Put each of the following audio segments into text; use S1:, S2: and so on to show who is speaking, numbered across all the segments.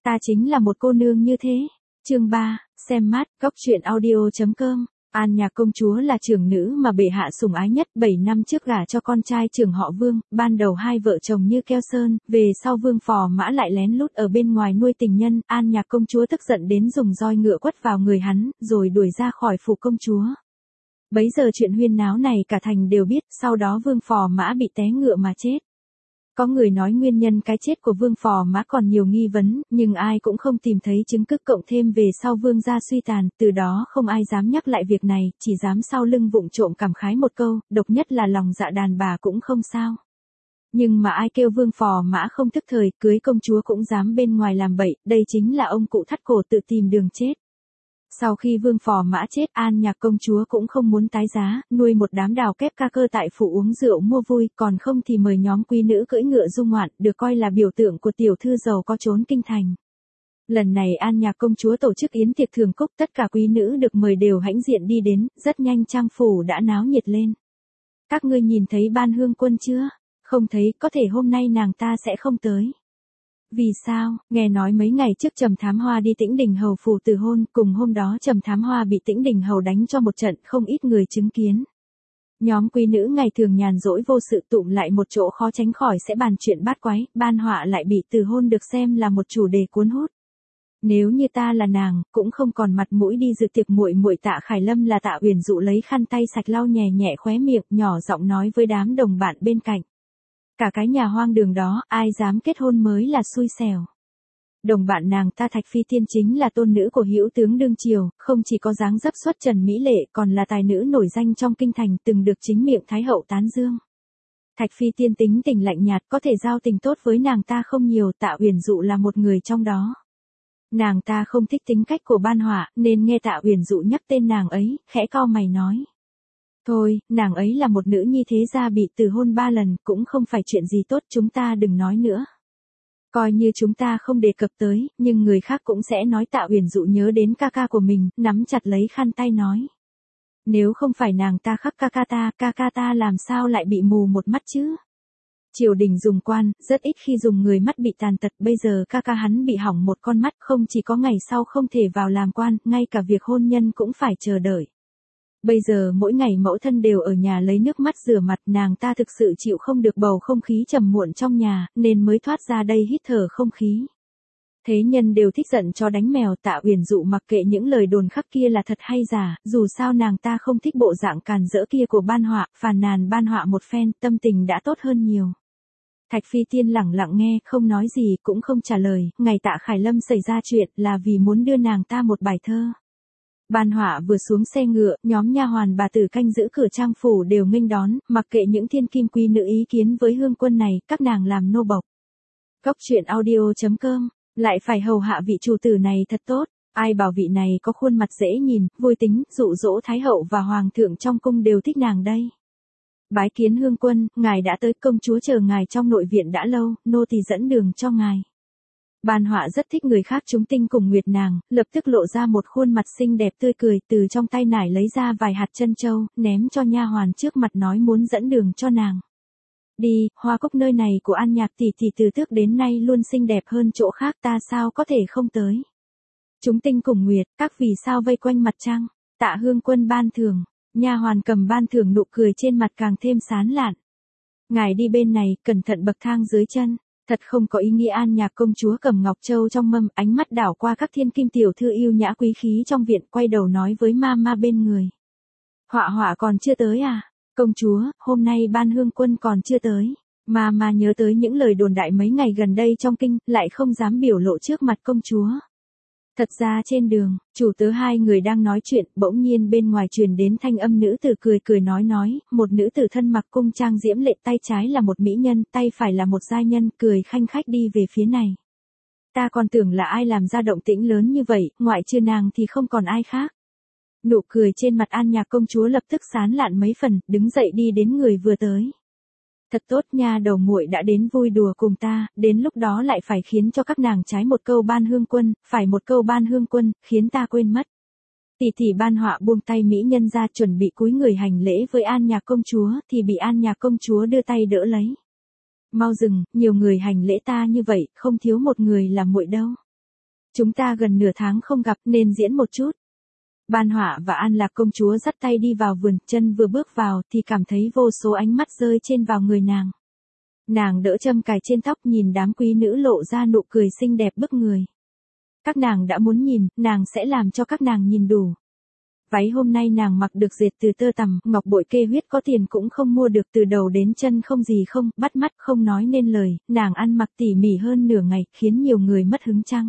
S1: Ta chính là một cô nương như thế. Chương 3, xem mát, góc truyện audio.com. An Nhạc công chúa là trưởng nữ mà bệ hạ sủng ái nhất, 7 năm trước gả cho con trai trưởng họ Vương, ban đầu hai vợ chồng như keo sơn, về sau Vương Phò Mã lại lén lút ở bên ngoài nuôi tình nhân, An Nhạc công chúa tức giận đến dùng roi ngựa quất vào người hắn, rồi đuổi ra khỏi phủ công chúa. Bấy giờ chuyện huyên náo này cả thành đều biết, sau đó Vương Phò Mã bị té ngựa mà chết. Có người nói nguyên nhân cái chết của Vương Phò Mã còn nhiều nghi vấn, nhưng ai cũng không tìm thấy chứng cứ, cộng thêm về sau Vương gia suy tàn, từ đó không ai dám nhắc lại việc này, chỉ dám sau lưng vụng trộm cảm khái một câu, độc nhất là lòng dạ đàn bà cũng không sao. Nhưng mà ai kêu Vương Phò Mã không thức thời, cưới công chúa cũng dám bên ngoài làm bậy, đây chính là ông cụ thắt cổ tự tìm đường chết. Sau khi Vương Phò Mã chết, An Nhạc công chúa cũng không muốn tái giá, nuôi một đám đào kép ca cơ tại phủ uống rượu mua vui, còn không thì mời nhóm quý nữ cưỡi ngựa du ngoạn, được coi là biểu tượng của tiểu thư giàu có trốn kinh thành. Lần này An Nhạc công chúa tổ chức yến tiệc thưởng cúc, tất cả quý nữ được mời đều hãnh diện đi đến, rất nhanh trang phủ đã náo nhiệt lên. Các ngươi nhìn thấy Ban Hương Quân chưa? Không thấy, có thể hôm nay nàng ta sẽ không tới. Vì sao? Nghe nói mấy ngày trước Trầm Thám Hoa đi Tĩnh Đình Hầu phủ từ hôn, cùng hôm đó Trầm Thám Hoa bị Tĩnh Đình Hầu đánh cho một trận, không ít người chứng kiến. Nhóm quý nữ ngày thường nhàn rỗi vô sự tụm lại một chỗ khó tránh khỏi sẽ bàn chuyện bát quái, Ban Họa lại bị từ hôn được xem là một chủ đề cuốn hút. Nếu như ta là nàng, cũng không còn mặt mũi đi dự tiệc. Muội muội Tạ Khải Lâm là Tạ Uyển Dụ lấy khăn tay sạch lau nhẹ nhẹ khóe miệng, nhỏ giọng nói với đám đồng bạn bên cạnh. Cả cái nhà hoang đường đó, ai dám kết hôn mới là xui xẻo. Đồng bạn nàng ta Thạch Phi Tiên chính là tôn nữ của Hữu tướng đương triều, không chỉ có dáng dấp xuất trần mỹ lệ, còn là tài nữ nổi danh trong kinh thành, từng được chính miệng Thái hậu tán dương. Thạch Phi Tiên tính tình lạnh nhạt, có thể giao tình tốt với nàng ta không nhiều, Tạ Uyển Dụ là một người trong đó. Nàng ta không thích tính cách của Ban Họa, nên nghe Tạ Uyển Dụ nhắc tên nàng ấy, khẽ cau mày nói. Thôi, nàng ấy là một nữ nhi thế gia bị từ hôn 3 lần, cũng không phải chuyện gì tốt, chúng ta đừng nói nữa. Coi như chúng ta không đề cập tới, nhưng người khác cũng sẽ nói. Tạ Uyển Dụ nhớ đến ca ca của mình, nắm chặt lấy khăn tay nói. Nếu không phải nàng ta khắc ca ca ta làm sao lại bị mù một mắt chứ? Triều đình dùng quan, rất ít khi dùng người mắt bị tàn tật, bây giờ ca ca hắn bị hỏng một con mắt, không chỉ có ngày sau không thể vào làm quan, ngay cả việc hôn nhân cũng phải chờ đợi. Bây giờ mỗi ngày mẫu thân đều ở nhà lấy nước mắt rửa mặt, nàng ta thực sự chịu không được bầu không khí trầm muộn trong nhà, nên mới thoát ra đây hít thở không khí. Thế nhân đều thích giận chó đánh mèo, Tạ Uyển Dụ mặc kệ những lời đồn khắc kia là thật hay giả, dù sao nàng ta không thích bộ dạng càn rỡ kia của Ban Họa, phàn nàn Ban Họa một phen, tâm tình đã tốt hơn nhiều. Thạch Phi Tiên lẳng lặng nghe, không nói gì, cũng không trả lời. Ngày Tạ Khải Lâm xảy ra chuyện là vì muốn đưa nàng ta một bài thơ. Ban Họa vừa xuống xe ngựa, nhóm nha hoàn bà tử canh giữ cửa trang phủ đều nghênh đón, mặc kệ những thiên kim quý nữ ý kiến với Hương Quân này, các nàng làm nô bộc. Góc truyện audio.com, lại phải hầu hạ vị chủ tử này thật tốt, ai bảo vị này có khuôn mặt dễ nhìn, vui tính, dụ dỗ Thái hậu và Hoàng thượng trong cung đều thích nàng đây. Bái kiến Hương Quân, ngài đã tới, công chúa chờ ngài trong nội viện đã lâu, nô tỳ dẫn đường cho ngài. Ban Họa rất thích người khác chúng tinh cùng nguyệt nàng, lập tức lộ ra một khuôn mặt xinh đẹp tươi cười, từ trong tay nải lấy ra vài hạt trân châu, ném cho nha hoàn trước mặt nói muốn dẫn đường cho nàng. Đi, hoa cúc nơi này của An Nhạc tỷ tỷ từ trước đến nay luôn xinh đẹp hơn chỗ khác, ta sao có thể không tới. Chúng tinh cùng nguyệt, các vì sao vây quanh mặt trăng, Tạ Hương Quân ban thưởng, nha hoàn cầm ban thưởng, nụ cười trên mặt càng thêm sán lạn. Ngài đi bên này, cẩn thận bậc thang dưới chân. Thật không có ý nghĩa. An Nhạc công chúa cầm ngọc châu trong mâm, ánh mắt đảo qua các thiên kim tiểu thư yêu nhã quý khí trong viện, quay đầu nói với ma bên người. Họa còn chưa tới à? Công chúa, hôm nay Ban Hương Quân còn chưa tới. Ma nhớ tới những lời đồn đại mấy ngày gần đây trong kinh, lại không dám biểu lộ trước mặt công chúa. Thật ra trên đường, chủ tớ hai người đang nói chuyện, bỗng nhiên bên ngoài truyền đến thanh âm nữ tử cười nói, một nữ tử thân mặc cung trang diễm lệ, tay trái là một mỹ nhân, tay phải là một giai nhân, cười khanh khách đi về phía này. Ta còn tưởng là ai làm ra động tĩnh lớn như vậy, ngoại trừ nàng thì không còn ai khác. Nụ cười trên mặt An Nhạc công chúa lập tức sán lạn mấy phần, đứng dậy đi đến người vừa tới. Thật tốt nha đầu muội đã đến vui đùa cùng ta, đến lúc đó lại phải khiến cho các nàng trái một câu Ban Hương Quân, phải một câu Ban Hương Quân, khiến ta quên mất. Tỷ tỷ Ban Họa buông tay mỹ nhân ra chuẩn bị cúi người hành lễ với An Nhạc công chúa, thì bị An Nhạc công chúa đưa tay đỡ lấy. Mau dừng, nhiều người hành lễ ta như vậy, không thiếu một người là muội đâu. Chúng ta gần nửa tháng không gặp nên diễn một chút. Ban Họa và An Lạc công chúa dắt tay đi vào vườn, chân vừa bước vào thì cảm thấy vô số ánh mắt rơi trên vào người nàng. Nàng đỡ châm cài trên tóc, nhìn đám quý nữ lộ ra nụ cười xinh đẹp bức người. Các nàng đã muốn nhìn, nàng sẽ làm cho các nàng nhìn đủ. Váy hôm nay nàng mặc được dệt từ tơ tằm, ngọc bội kê huyết có tiền cũng không mua được, từ đầu đến chân không gì không, bắt mắt không nói nên lời, nàng ăn mặc tỉ mỉ hơn nửa ngày, khiến nhiều người mất hứng chăng.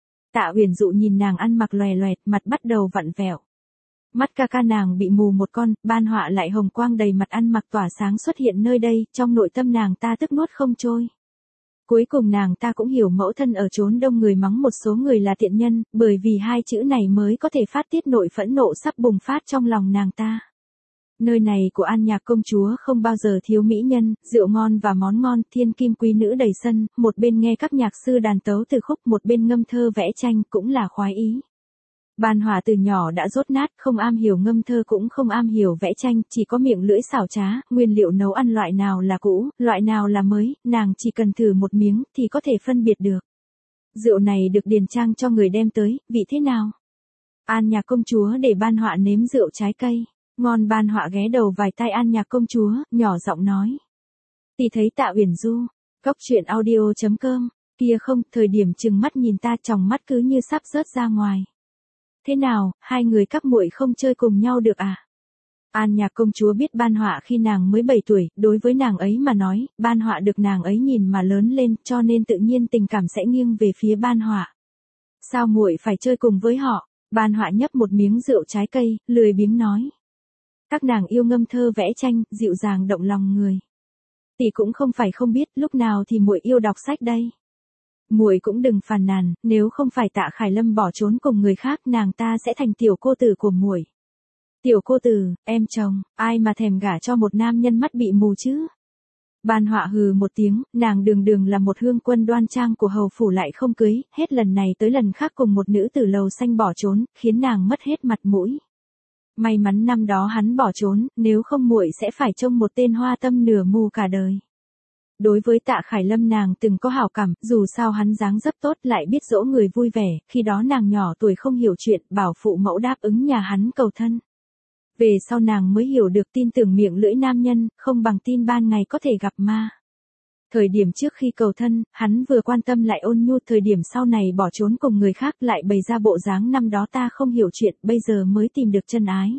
S1: Tạ Huyền Dụ nhìn nàng ăn mặc lòe loẹt, mặt bắt đầu vặn vẹo. Mắt ca ca nàng bị mù một con, Ban Họa lại hồng quang đầy mặt, ăn mặc tỏa sáng xuất hiện nơi đây, trong nội tâm nàng ta tức nuốt không trôi. Cuối cùng nàng ta cũng hiểu mẫu thân ở chốn đông người mắng một số người là tiện nhân, bởi vì hai chữ này mới có thể phát tiết nội phẫn nộ sắp bùng phát trong lòng nàng ta. Nơi này của An Nhạc công chúa không bao giờ thiếu mỹ nhân, rượu ngon và món ngon, thiên kim quý nữ đầy sân, một bên nghe các nhạc sư đàn tấu từ khúc, một bên ngâm thơ vẽ tranh, cũng là khoái ý. Ban Họa từ nhỏ đã dốt nát, không am hiểu ngâm thơ cũng không am hiểu vẽ tranh, chỉ có miệng lưỡi xảo trá, nguyên liệu nấu ăn loại nào là cũ, loại nào là mới, nàng chỉ cần thử một miếng thì có thể phân biệt được. Rượu này được Điền Trang cho người đem tới, vị thế nào? An Nhạc công chúa để Ban Họa nếm rượu trái cây. Ngon. Ban Họa ghé đầu vài tai An Nhạc công chúa, nhỏ giọng nói. Tì thấy Tạ Uyển Du. Cóc truyện audio.com. Kia không, thời điểm chừng mắt nhìn ta, tròng mắt cứ như sắp rớt ra ngoài. Thế nào, hai người các muội không chơi cùng nhau được à? An Nhạc công chúa biết Ban Họa khi nàng mới 7 tuổi, đối với nàng ấy mà nói, Ban Họa được nàng ấy nhìn mà lớn lên, cho nên tự nhiên tình cảm sẽ nghiêng về phía Ban Họa. Sao muội phải chơi cùng với họ? Ban Họa nhấp một miếng rượu trái cây, lười biếng nói. Các nàng yêu ngâm thơ vẽ tranh, dịu dàng động lòng người. Tỷ cũng không phải không biết, lúc nào thì muội yêu đọc sách đây. Muội cũng đừng phàn nàn, nếu không phải Tạ Khải Lâm bỏ trốn cùng người khác, nàng ta sẽ thành tiểu cô tử của muội. Tiểu cô tử, em chồng, ai mà thèm gả cho một nam nhân mắt bị mù chứ? Ban Họa hừ một tiếng, nàng đường đường là một hương quân đoan trang của hầu phủ lại không cưới, hết lần này tới lần khác cùng một nữ tử lầu xanh bỏ trốn, khiến nàng mất hết mặt mũi. May mắn năm đó hắn bỏ trốn, nếu không muội sẽ phải trông một tên hoa tâm nửa mù cả đời. Đối với Tạ Khải Lâm nàng từng có hảo cảm, dù sao hắn dáng dấp tốt, lại biết dỗ người vui vẻ, khi đó nàng nhỏ tuổi không hiểu chuyện, bảo phụ mẫu đáp ứng nhà hắn cầu thân. Về sau nàng mới hiểu được, tin tưởng miệng lưỡi nam nhân, không bằng tin ban ngày có thể gặp ma. Thời điểm trước khi cầu thân, hắn vừa quan tâm lại ôn nhu, thời điểm sau này bỏ trốn cùng người khác lại bày ra bộ dáng năm đó ta không hiểu chuyện, bây giờ mới tìm được chân ái.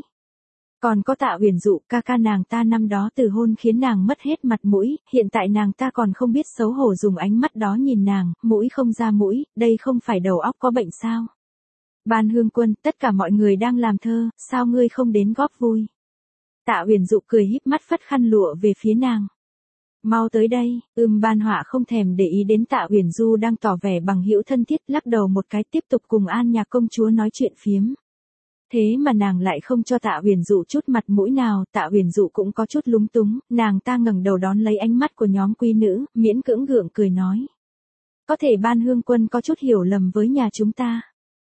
S1: Còn có Tạ Huyền Dụ, ca ca nàng ta năm đó từ hôn khiến nàng mất hết mặt mũi, hiện tại nàng ta còn không biết xấu hổ dùng ánh mắt đó nhìn nàng, mũi không ra mũi, đây không phải đầu óc có bệnh sao? Ban Hương Quân, tất cả mọi người đang làm thơ, sao ngươi không đến góp vui? Tạ Huyền Dụ cười híp mắt phất khăn lụa về phía nàng. Mau tới đây. Ban Họa không thèm để ý đến Tạ Huyền Du đang tỏ vẻ bằng hữu thân thiết, lắc đầu một cái, tiếp tục cùng An Nhạc công chúa nói chuyện phiếm. Thế mà nàng lại không cho Tạ Huyền Dụ chút mặt mũi nào, Tạ Huyền Dụ cũng có chút lúng túng, nàng ta ngẩng đầu đón lấy ánh mắt của nhóm quý nữ, miễn cưỡng gượng cười nói. Có thể Ban Hương Quân có chút hiểu lầm với nhà chúng ta.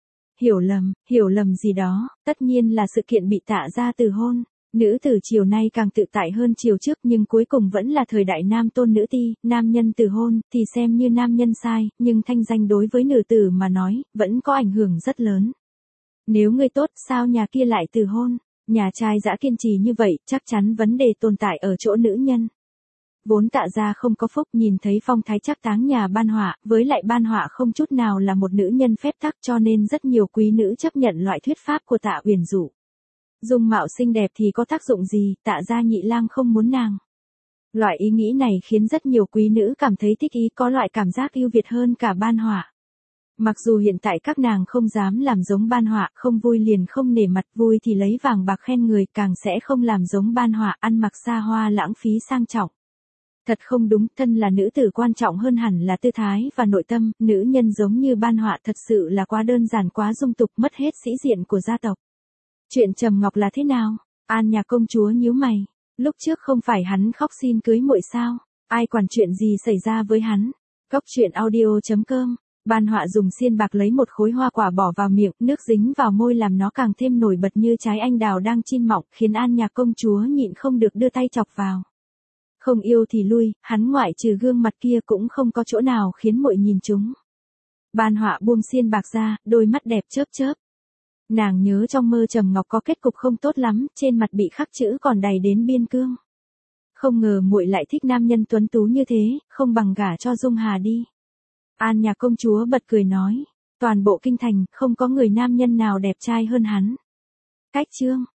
S1: Hiểu lầm gì đó, tất nhiên là sự kiện bị Tạ gia từ hôn. Nữ tử chiều nay càng tự tại hơn chiều trước, nhưng cuối cùng vẫn là thời đại nam tôn nữ ti, nam nhân từ hôn, thì xem như nam nhân sai, nhưng thanh danh đối với nữ tử mà nói, vẫn có ảnh hưởng rất lớn. Nếu ngươi tốt, sao nhà kia lại từ hôn? Nhà trai dã kiên trì như vậy, chắc chắn vấn đề tồn tại ở chỗ nữ nhân. Vốn Tạ gia không có phúc, nhìn thấy phong thái trác táng nhà Ban Họa, với lại Ban Họa không chút nào là một nữ nhân phép tắc, cho nên rất nhiều quý nữ chấp nhận loại thuyết pháp của Tạ Huyền Dụ. Dung mạo xinh đẹp thì có tác dụng gì, Tạ gia nhị lang không muốn nàng. Loại ý nghĩ này khiến rất nhiều quý nữ cảm thấy thích ý, có loại cảm giác ưu việt hơn cả Ban Họa. Mặc dù hiện tại các nàng không dám làm giống Ban Họa, không vui liền không nể mặt, vui thì lấy vàng bạc khen người, càng sẽ không làm giống Ban Họa, ăn mặc xa hoa lãng phí sang trọng. Thật không đúng, thân là nữ tử quan trọng hơn hẳn là tư thái và nội tâm, nữ nhân giống như Ban Họa thật sự là quá đơn giản, quá dung tục, mất hết sĩ diện của gia tộc. Chuyện Trầm Ngọc là thế nào? An Nhạc công chúa nhíu mày. Lúc trước không phải hắn khóc xin cưới muội sao? Ai quản chuyện gì xảy ra với hắn? Cóc truyện audio.com. Ban Họa dùng xiên bạc lấy một khối hoa quả bỏ vào miệng, nước dính vào môi làm nó càng thêm nổi bật như trái anh đào đang chín mọng, khiến An Nhạc công chúa nhịn không được đưa tay chọc vào. Không yêu thì lui, hắn ngoại trừ gương mặt kia cũng không có chỗ nào khiến muội nhìn chúng. Ban Họa buông xiên bạc ra, đôi mắt đẹp chớp chớp. Nàng nhớ trong mơ Trầm Ngọc có kết cục không tốt lắm, trên mặt bị khắc chữ còn đầy đến biên cương. Không ngờ muội lại thích nam nhân tuấn tú như thế, không bằng gả cho Dung Hà đi. An Nhạc công chúa bật cười nói, toàn bộ kinh thành không có người nam nhân nào đẹp trai hơn hắn. Cách chương